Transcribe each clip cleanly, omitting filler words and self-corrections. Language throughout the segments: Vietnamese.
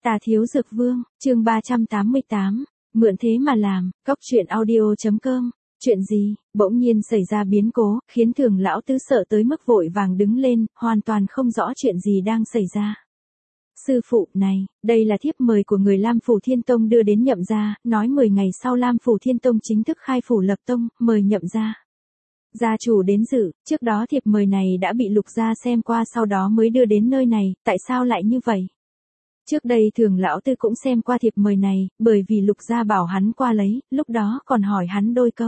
Tà Thiếu Dược Vương, chương 388, mượn thế mà làm, Cóc Truyện Audio.com. Chuyện gì? Bỗng nhiên xảy ra biến cố, khiến Thường lão tứ sợ tới mức vội vàng đứng lên, hoàn toàn không rõ chuyện gì đang xảy ra. Sư phụ này, đây là thiếp mời của người Lam Phủ Thiên Tông đưa đến Nhậm gia, nói 10 ngày sau Lam Phủ Thiên Tông chính thức khai phủ lập tông, mời Nhậm gia. Gia chủ đến dự, trước đó thiệp mời này đã bị Lục gia xem qua sau đó mới đưa đến nơi này, tại sao lại như vậy? Trước đây Thường lão tư cũng xem qua thiệp mời này, bởi vì Lục gia bảo hắn qua lấy, lúc đó còn hỏi hắn đôi câu.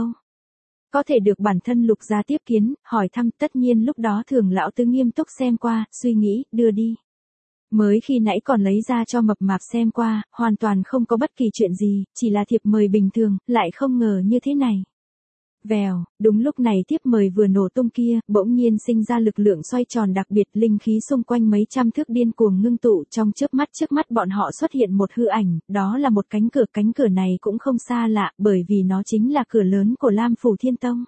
Có thể được bản thân Lục gia tiếp kiến, hỏi thăm, tất nhiên lúc đó Thường lão tư nghiêm túc xem qua, suy nghĩ, đưa đi. Mới khi nãy còn lấy ra cho mập mạp xem qua, hoàn toàn không có bất kỳ chuyện gì, chỉ là thiệp mời bình thường, lại không ngờ như thế này. Vèo, đúng lúc này thiếp mời vừa nổ tung kia, bỗng nhiên sinh ra lực lượng xoay tròn đặc biệt, linh khí xung quanh mấy trăm thước điên cuồng ngưng tụ, trong trước mắt bọn họ xuất hiện một hư ảnh, đó là một cánh cửa này cũng không xa lạ, bởi vì nó chính là cửa lớn của Lam Phủ Thiên Tông.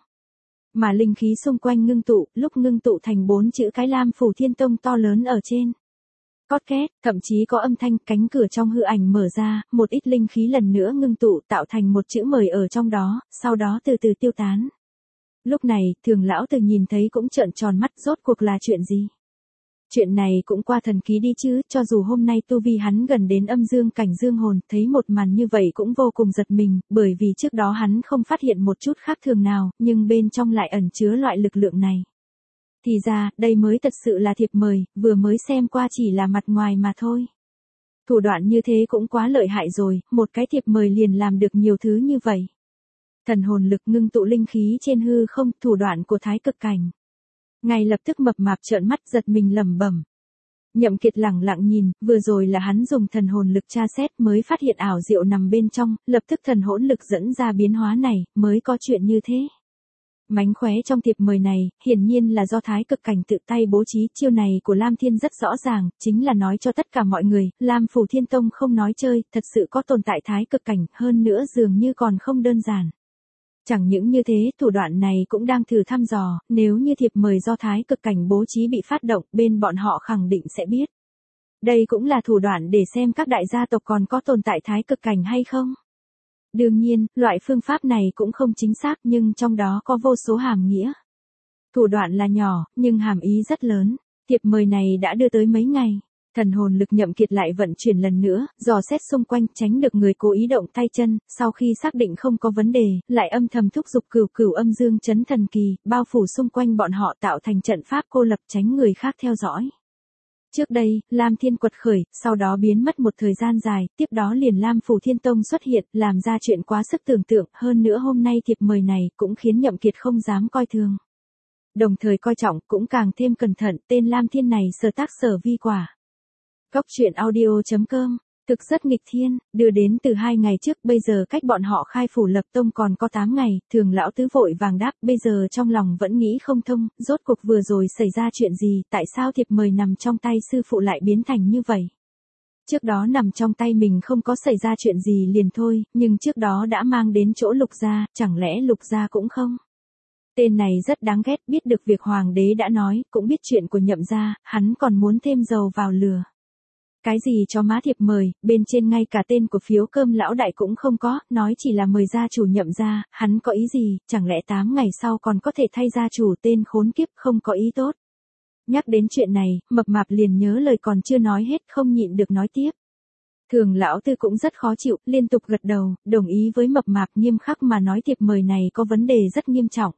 Mà linh khí xung quanh ngưng tụ, lúc ngưng tụ thành 4 chữ cái Lam Phủ Thiên Tông to lớn ở trên. Cót két, thậm chí có âm thanh, cánh cửa trong hư ảnh mở ra, một ít linh khí lần nữa ngưng tụ tạo thành một chữ mời ở trong đó, sau đó từ từ tiêu tán. Lúc này, Thường lão từ nhìn thấy cũng trợn tròn mắt, rốt cuộc là chuyện gì? Chuyện này cũng qua thần ký đi chứ, cho dù hôm nay tu vi hắn gần đến âm dương cảnh dương hồn, thấy một màn như vậy cũng vô cùng giật mình, bởi vì trước đó hắn không phát hiện một chút khác thường nào, nhưng bên trong lại ẩn chứa loại lực lượng này. Thì ra, đây mới thật sự là thiệp mời, vừa mới xem qua chỉ là mặt ngoài mà thôi. Thủ đoạn như thế cũng quá lợi hại rồi, một cái thiệp mời liền làm được nhiều thứ như vậy. Thần hồn lực ngưng tụ linh khí trên hư không, thủ đoạn của thái cực cảnh. Ngay lập tức mập mạp trợn mắt giật mình lẩm bẩm. Nhậm Kiệt lẳng lặng nhìn, vừa rồi là hắn dùng thần hồn lực tra xét mới phát hiện ảo diệu nằm bên trong, lập tức thần hỗn lực dẫn ra biến hóa này, mới có chuyện như thế. Mánh khóe trong thiệp mời này, hiển nhiên là do thái cực cảnh tự tay bố trí, chiêu này của Lam Thiên rất rõ ràng, chính là nói cho tất cả mọi người, Lam Phủ Thiên Tông không nói chơi, thật sự có tồn tại thái cực cảnh, hơn nữa dường như còn không đơn giản. Chẳng những như thế, thủ đoạn này cũng đang thử thăm dò, nếu như thiệp mời do thái cực cảnh bố trí bị phát động, bên bọn họ khẳng định sẽ biết. Đây cũng là thủ đoạn để xem các đại gia tộc còn có tồn tại thái cực cảnh hay không. Đương nhiên, loại phương pháp này cũng không chính xác nhưng trong đó có vô số hàm nghĩa. Thủ đoạn là nhỏ, nhưng hàm ý rất lớn. Thiệp mời này đã đưa tới mấy ngày. Thần hồn lực Nhậm Kiệt lại vận chuyển lần nữa, dò xét xung quanh, tránh được người cố ý động tay chân, sau khi xác định không có vấn đề, lại âm thầm thúc giục cửu âm dương chấn thần kỳ, bao phủ xung quanh bọn họ tạo thành trận pháp cô lập tránh người khác theo dõi. Trước đây, Lam Thiên quật khởi, sau đó biến mất một thời gian dài, tiếp đó liền Lam Phủ Thiên Tông xuất hiện, làm ra chuyện quá sức tưởng tượng, hơn nữa hôm nay thiệp mời này cũng khiến Nhậm Kiệt không dám coi thường. Đồng thời coi trọng, cũng càng thêm cẩn thận, tên Lam Thiên này sở tác sở vi quả. Cóc Truyện Audio.com, thực rất nghịch thiên, đưa đến từ 2 ngày trước, bây giờ cách bọn họ khai phủ lập tông còn có 8 ngày, Thường lão tứ vội vàng đáp, bây giờ trong lòng vẫn nghĩ không thông, rốt cuộc vừa rồi xảy ra chuyện gì, tại sao thiệp mời nằm trong tay sư phụ lại biến thành như vậy? Trước đó nằm trong tay mình không có xảy ra chuyện gì liền thôi, nhưng trước đó đã mang đến chỗ Lục gia, chẳng lẽ Lục gia cũng không? Tên này rất đáng ghét, biết được việc hoàng đế đã nói, cũng biết chuyện của Nhậm gia, hắn còn muốn thêm dầu vào lửa. Cái gì cho má thiệp mời, bên trên ngay cả tên của phiếu cơm lão đại cũng không có, nói chỉ là mời gia chủ Nhậm gia, hắn có ý gì, chẳng lẽ 8 ngày sau còn có thể thay gia chủ, tên khốn kiếp, không có ý tốt. Nhắc đến chuyện này, mập mạp liền nhớ lời còn chưa nói hết, không nhịn được nói tiếp. Thường lão tư cũng rất khó chịu, liên tục gật đầu, đồng ý với mập mạp, nghiêm khắc mà nói thiệp mời này có vấn đề rất nghiêm trọng.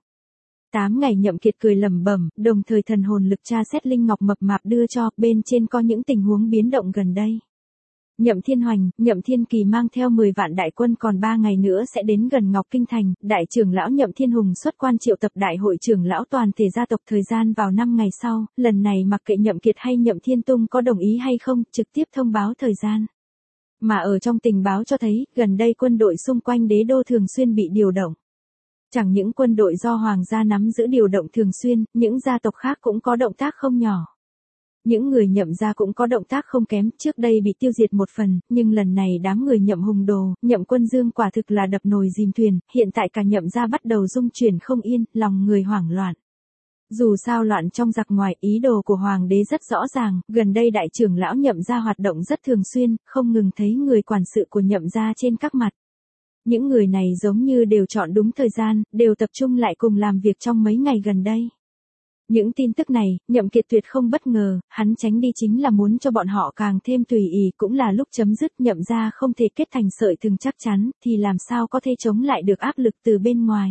8 ngày Nhậm Kiệt cười lẩm bẩm, đồng thời thần hồn lực tra xét linh ngọc mập mạp đưa cho, bên trên có những tình huống biến động gần đây. Nhậm Thiên Hoành, Nhậm Thiên Kỳ mang theo 10 vạn đại quân còn 3 ngày nữa sẽ đến gần Ngọc Kinh Thành, đại trưởng lão Nhậm Thiên Hùng xuất quan triệu tập đại hội trưởng lão toàn thể gia tộc thời gian vào 5 ngày sau, lần này mặc kệ Nhậm Kiệt hay Nhậm Thiên Tung có đồng ý hay không, trực tiếp thông báo thời gian. Mà ở trong tình báo cho thấy, gần đây quân đội xung quanh đế đô thường xuyên bị điều động. Chẳng những quân đội do hoàng gia nắm giữ điều động thường xuyên, những gia tộc khác cũng có động tác không nhỏ. Những người Nhậm gia cũng có động tác không kém, trước đây bị tiêu diệt một phần, nhưng lần này đám người Nhậm Hùng Đồ, Nhậm Quân Dương quả thực là đập nồi dìm thuyền, hiện tại cả Nhậm gia bắt đầu rung chuyển không yên, lòng người hoảng loạn. Dù sao loạn trong giặc ngoài, ý đồ của hoàng đế rất rõ ràng, gần đây đại trưởng lão Nhậm gia hoạt động rất thường xuyên, không ngừng thấy người quản sự của Nhậm gia trên các mặt. Những người này giống như đều chọn đúng thời gian, đều tập trung lại cùng làm việc trong mấy ngày gần đây. Những tin tức này, Nhậm Kiệt tuyệt không bất ngờ, hắn tránh đi chính là muốn cho bọn họ càng thêm tùy ý, cũng là lúc chấm dứt. Nhậm gia không thể kết thành sợi thừng chắc chắn, thì làm sao có thể chống lại được áp lực từ bên ngoài.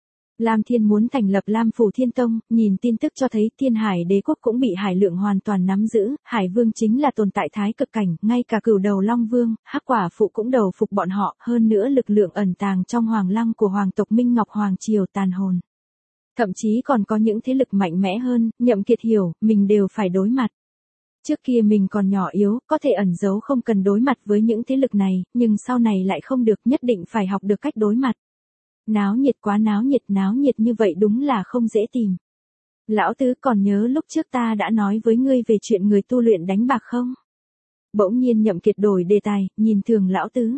Lam Thiên muốn thành lập Lam Phủ Thiên Tông, nhìn tin tức cho thấy Thiên Hải Đế quốc cũng bị Hải Lượng hoàn toàn nắm giữ, Hải Vương chính là tồn tại thái cực cảnh, ngay cả Cửu Đầu Long Vương, Hắc Quả Phụ cũng đầu phục bọn họ, hơn nữa lực lượng ẩn tàng trong Hoàng Lăng của Hoàng tộc Minh Ngọc Hoàng triều tàn hồn. Thậm chí còn có những thế lực mạnh mẽ hơn, Nhậm Kiệt hiểu, mình đều phải đối mặt. Trước kia mình còn nhỏ yếu, có thể ẩn giấu không cần đối mặt với những thế lực này, nhưng sau này lại không được, nhất định phải học được cách đối mặt. Náo nhiệt quá náo nhiệt như vậy đúng là không dễ tìm. Lão tứ còn nhớ lúc trước ta đã nói với ngươi về chuyện người tu luyện đánh bạc không? Bỗng nhiên Nhậm Kiệt đổi đề tài, nhìn Thường lão tứ.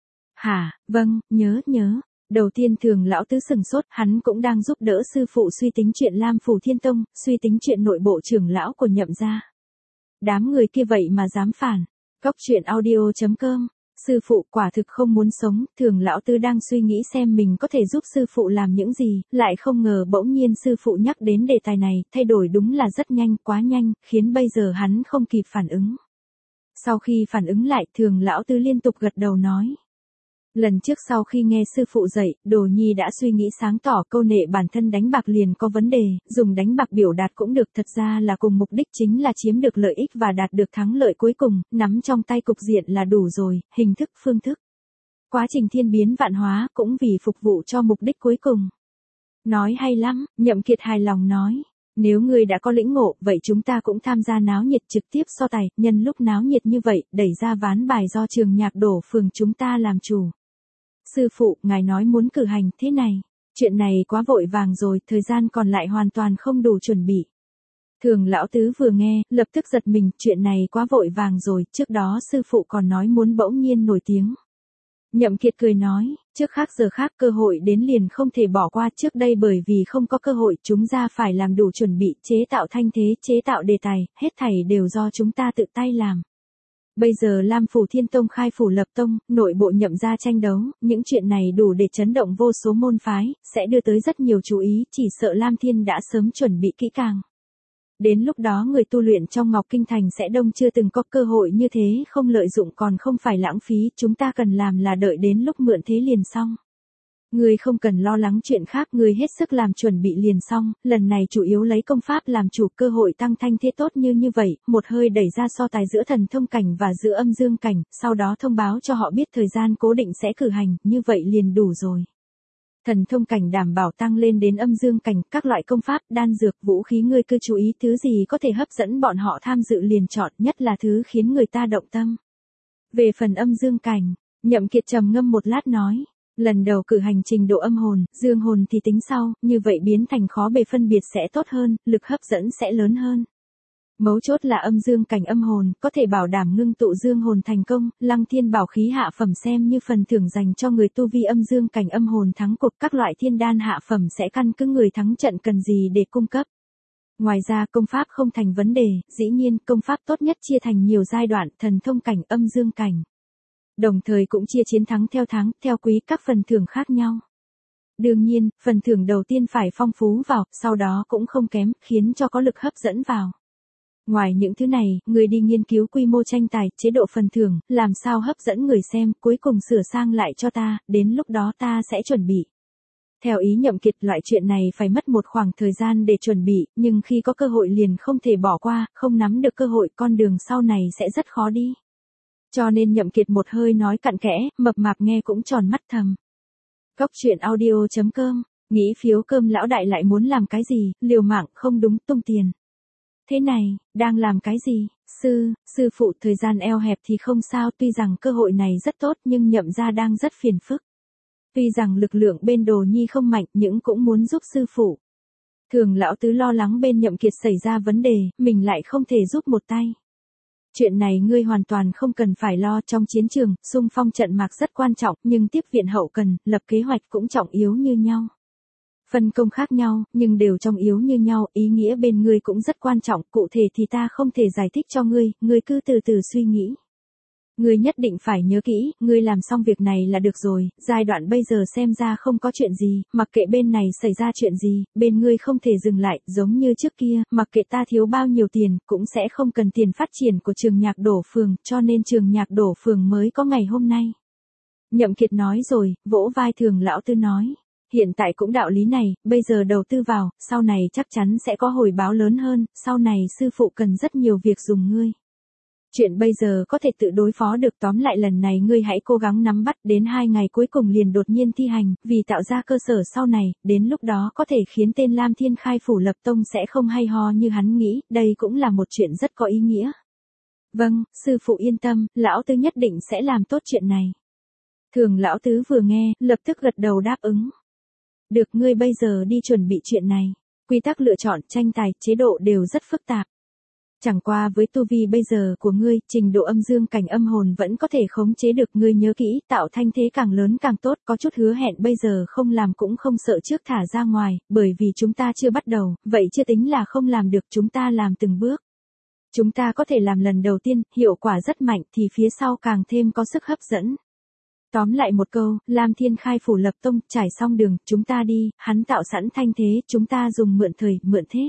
Hả, vâng, nhớ. Đầu tiên Thường lão tứ sừng sốt, hắn cũng đang giúp đỡ sư phụ suy tính chuyện Lam Phủ Thiên Tông, suy tính chuyện nội bộ trưởng lão của Nhậm gia. Đám người kia vậy mà dám phản. Cóc truyện audio.com. Sư phụ quả thực không muốn sống, Thường lão tứ đang suy nghĩ xem mình có thể giúp sư phụ làm những gì, lại không ngờ bỗng nhiên sư phụ nhắc đến đề tài này, thay đổi đúng là rất nhanh, quá nhanh, khiến bây giờ hắn không kịp phản ứng. Sau khi phản ứng lại, Thường lão tứ liên tục gật đầu nói. Lần trước sau khi nghe sư phụ dạy, Đồ Nhi đã suy nghĩ sáng tỏ, câu nệ bản thân đánh bạc liền có vấn đề, dùng đánh bạc biểu đạt cũng được, thật ra là cùng mục đích chính là chiếm được lợi ích và đạt được thắng lợi cuối cùng, nắm trong tay cục diện là đủ rồi, hình thức phương thức. Quá trình thiên biến vạn hóa cũng vì phục vụ cho mục đích cuối cùng. Nói hay lắm, Nhậm Kiệt hài lòng nói. Nếu ngươi đã có lĩnh ngộ, vậy chúng ta cũng tham gia náo nhiệt trực tiếp so tài, nhân lúc náo nhiệt như vậy, đẩy ra ván bài do trường Nhạc Đổ phường chúng ta làm chủ. Sư phụ, ngài nói muốn cử hành thế này. Chuyện này quá vội vàng rồi, thời gian còn lại hoàn toàn không đủ chuẩn bị. Thường lão tứ vừa nghe, lập tức giật mình, chuyện này quá vội vàng rồi, trước đó sư phụ còn nói muốn bỗng nhiên nổi tiếng. Nhậm Kiệt cười nói, trước khác giờ khác, cơ hội đến liền không thể bỏ qua, trước đây bởi vì không có cơ hội, chúng ta phải làm đủ chuẩn bị, chế tạo thanh thế, chế tạo đề tài, hết thảy đều do chúng ta tự tay làm. Bây giờ Lam Phủ Thiên Tông khai phủ lập tông, nội bộ Nhậm gia tranh đấu, những chuyện này đủ để chấn động vô số môn phái, sẽ đưa tới rất nhiều chú ý, chỉ sợ Lam Thiên đã sớm chuẩn bị kỹ càng. Đến lúc đó người tu luyện trong Ngọc Kinh Thành sẽ đông, chưa từng có cơ hội như thế, không lợi dụng còn không phải lãng phí, chúng ta cần làm là đợi đến lúc mượn thế liền xong. Ngươi không cần lo lắng chuyện khác, ngươi hết sức làm chuẩn bị liền xong, lần này chủ yếu lấy công pháp làm chủ, cơ hội tăng thanh thế tốt như vậy, một hơi đẩy ra so tài giữa thần thông cảnh và giữa âm dương cảnh, sau đó thông báo cho họ biết thời gian cố định sẽ cử hành, như vậy liền đủ rồi. Thần thông cảnh đảm bảo tăng lên đến âm dương cảnh, các loại công pháp, đan dược, vũ khí, ngươi cứ chú ý thứ gì có thể hấp dẫn bọn họ tham dự liền chọn, nhất là thứ khiến người ta động tâm. Về phần âm dương cảnh, Nhậm Kiệt trầm ngâm một lát nói. Lần đầu cử hành trình độ âm hồn, dương hồn thì tính sau, như vậy biến thành khó bề phân biệt sẽ tốt hơn, lực hấp dẫn sẽ lớn hơn. Mấu chốt là âm dương cảnh âm hồn, có thể bảo đảm ngưng tụ dương hồn thành công, Lăng Thiên bảo khí hạ phẩm xem như phần thưởng dành cho người tu vi âm dương cảnh âm hồn thắng cuộc, các loại thiên đan hạ phẩm sẽ căn cứ người thắng trận cần gì để cung cấp. Ngoài ra công pháp không thành vấn đề, dĩ nhiên công pháp tốt nhất chia thành nhiều giai đoạn, thần thông cảnh, âm dương cảnh. Đồng thời cũng chia chiến thắng theo tháng, theo quý, các phần thưởng khác nhau. Đương nhiên, phần thưởng đầu tiên phải phong phú vào, sau đó cũng không kém, khiến cho có lực hấp dẫn vào. Ngoài những thứ này, người đi nghiên cứu quy mô tranh tài, chế độ phần thưởng, làm sao hấp dẫn người xem, cuối cùng sửa sang lại cho ta, đến lúc đó ta sẽ chuẩn bị. Theo ý Nhậm Kiệt, loại chuyện này phải mất một khoảng thời gian để chuẩn bị, nhưng khi có cơ hội liền không thể bỏ qua, không nắm được cơ hội, con đường sau này sẽ rất khó đi. Cho nên Nhậm Kiệt một hơi nói cặn kẽ, mập mạp nghe cũng tròn mắt thầm. Cóc truyện audio.com, nghĩ phiếu cơm lão đại lại muốn làm cái gì, liều mạng, không đúng, tung tiền. Thế này, đang làm cái gì? Sư phụ, thời gian eo hẹp thì không sao, tuy rằng cơ hội này rất tốt nhưng Nhậm gia đang rất phiền phức. Tuy rằng lực lượng bên Đồ Nhi không mạnh, nhưng cũng muốn giúp sư phụ. Thường lão tứ lo lắng bên Nhậm Kiệt xảy ra vấn đề, mình lại không thể giúp một tay. Chuyện này ngươi hoàn toàn không cần phải lo, trong chiến trường, xung phong trận mạc rất quan trọng, nhưng tiếp viện hậu cần, lập kế hoạch cũng trọng yếu như nhau. Phân công khác nhau, nhưng đều trong yếu như nhau, ý nghĩa bên ngươi cũng rất quan trọng, cụ thể thì ta không thể giải thích cho ngươi cứ từ từ suy nghĩ. Ngươi nhất định phải nhớ kỹ, ngươi làm xong việc này là được rồi, giai đoạn bây giờ xem ra không có chuyện gì, mặc kệ bên này xảy ra chuyện gì, bên ngươi không thể dừng lại, giống như trước kia, mặc kệ ta thiếu bao nhiêu tiền, cũng sẽ không cần tiền phát triển của trường nhạc đổ phường, cho nên trường nhạc đổ phường mới có ngày hôm nay. Nhậm Kiệt nói rồi, vỗ vai Thường lão tư nói. Hiện tại cũng đạo lý này, bây giờ đầu tư vào, sau này chắc chắn sẽ có hồi báo lớn hơn, sau này sư phụ cần rất nhiều việc dùng ngươi. Chuyện bây giờ có thể tự đối phó được, tóm lại lần này ngươi hãy cố gắng nắm bắt, đến 2 ngày cuối cùng liền đột nhiên thi hành, vì tạo ra cơ sở sau này, đến lúc đó có thể khiến tên Lam Thiên khai phủ lập tông sẽ không hay ho như hắn nghĩ, đây cũng là một chuyện rất có ý nghĩa. Vâng, sư phụ yên tâm, lão tứ nhất định sẽ làm tốt chuyện này. Thường lão tứ vừa nghe, lập tức gật đầu đáp ứng. Được, ngươi bây giờ đi chuẩn bị chuyện này. Quy tắc lựa chọn, tranh tài, chế độ đều rất phức tạp. Chẳng qua với tu vi bây giờ của ngươi, trình độ âm dương cảnh âm hồn vẫn có thể khống chế được, ngươi nhớ kỹ, tạo thanh thế càng lớn càng tốt, có chút hứa hẹn bây giờ không làm cũng không sợ trước thả ra ngoài, bởi vì chúng ta chưa bắt đầu, vậy chưa tính là không làm được, chúng ta làm từng bước. Chúng ta có thể làm lần đầu tiên, hiệu quả rất mạnh thì phía sau càng thêm có sức hấp dẫn. Tóm lại một câu, Lam Thiên khai phủ lập tông, trải xong đường, chúng ta đi, hắn tạo sẵn thanh thế, chúng ta dùng mượn thời, mượn thế.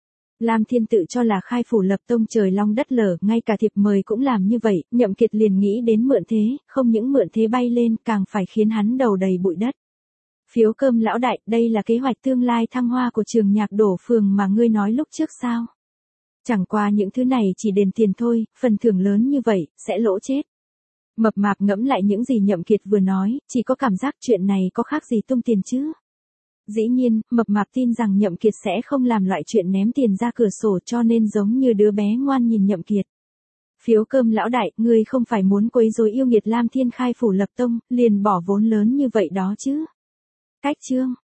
Lam Thiên tự cho là khai phủ lập tông trời long đất lở, ngay cả thiệp mời cũng làm như vậy, Nhậm Kiệt liền nghĩ đến mượn thế, không những mượn thế bay lên, càng phải khiến hắn đầu đầy bụi đất. Phiếu cơm lão đại, đây là kế hoạch tương lai thăng hoa của trường nhạc đổ phường mà ngươi nói lúc trước sao? Chẳng qua những thứ này chỉ đền tiền thôi, phần thưởng lớn như vậy, sẽ lỗ chết. Mập mạp ngẫm lại những gì Nhậm Kiệt vừa nói, chỉ có cảm giác chuyện này có khác gì tung tiền chứ. Dĩ nhiên, mập mạp tin rằng Nhậm Kiệt sẽ không làm loại chuyện ném tiền ra cửa sổ, cho nên giống như đứa bé ngoan nhìn Nhậm Kiệt. Phiếu cơm lão đại, ngươi không phải muốn quấy rối yêu nghiệt Lam Thiên khai phủ lập tông, liền bỏ vốn lớn như vậy đó chứ. Cách chương.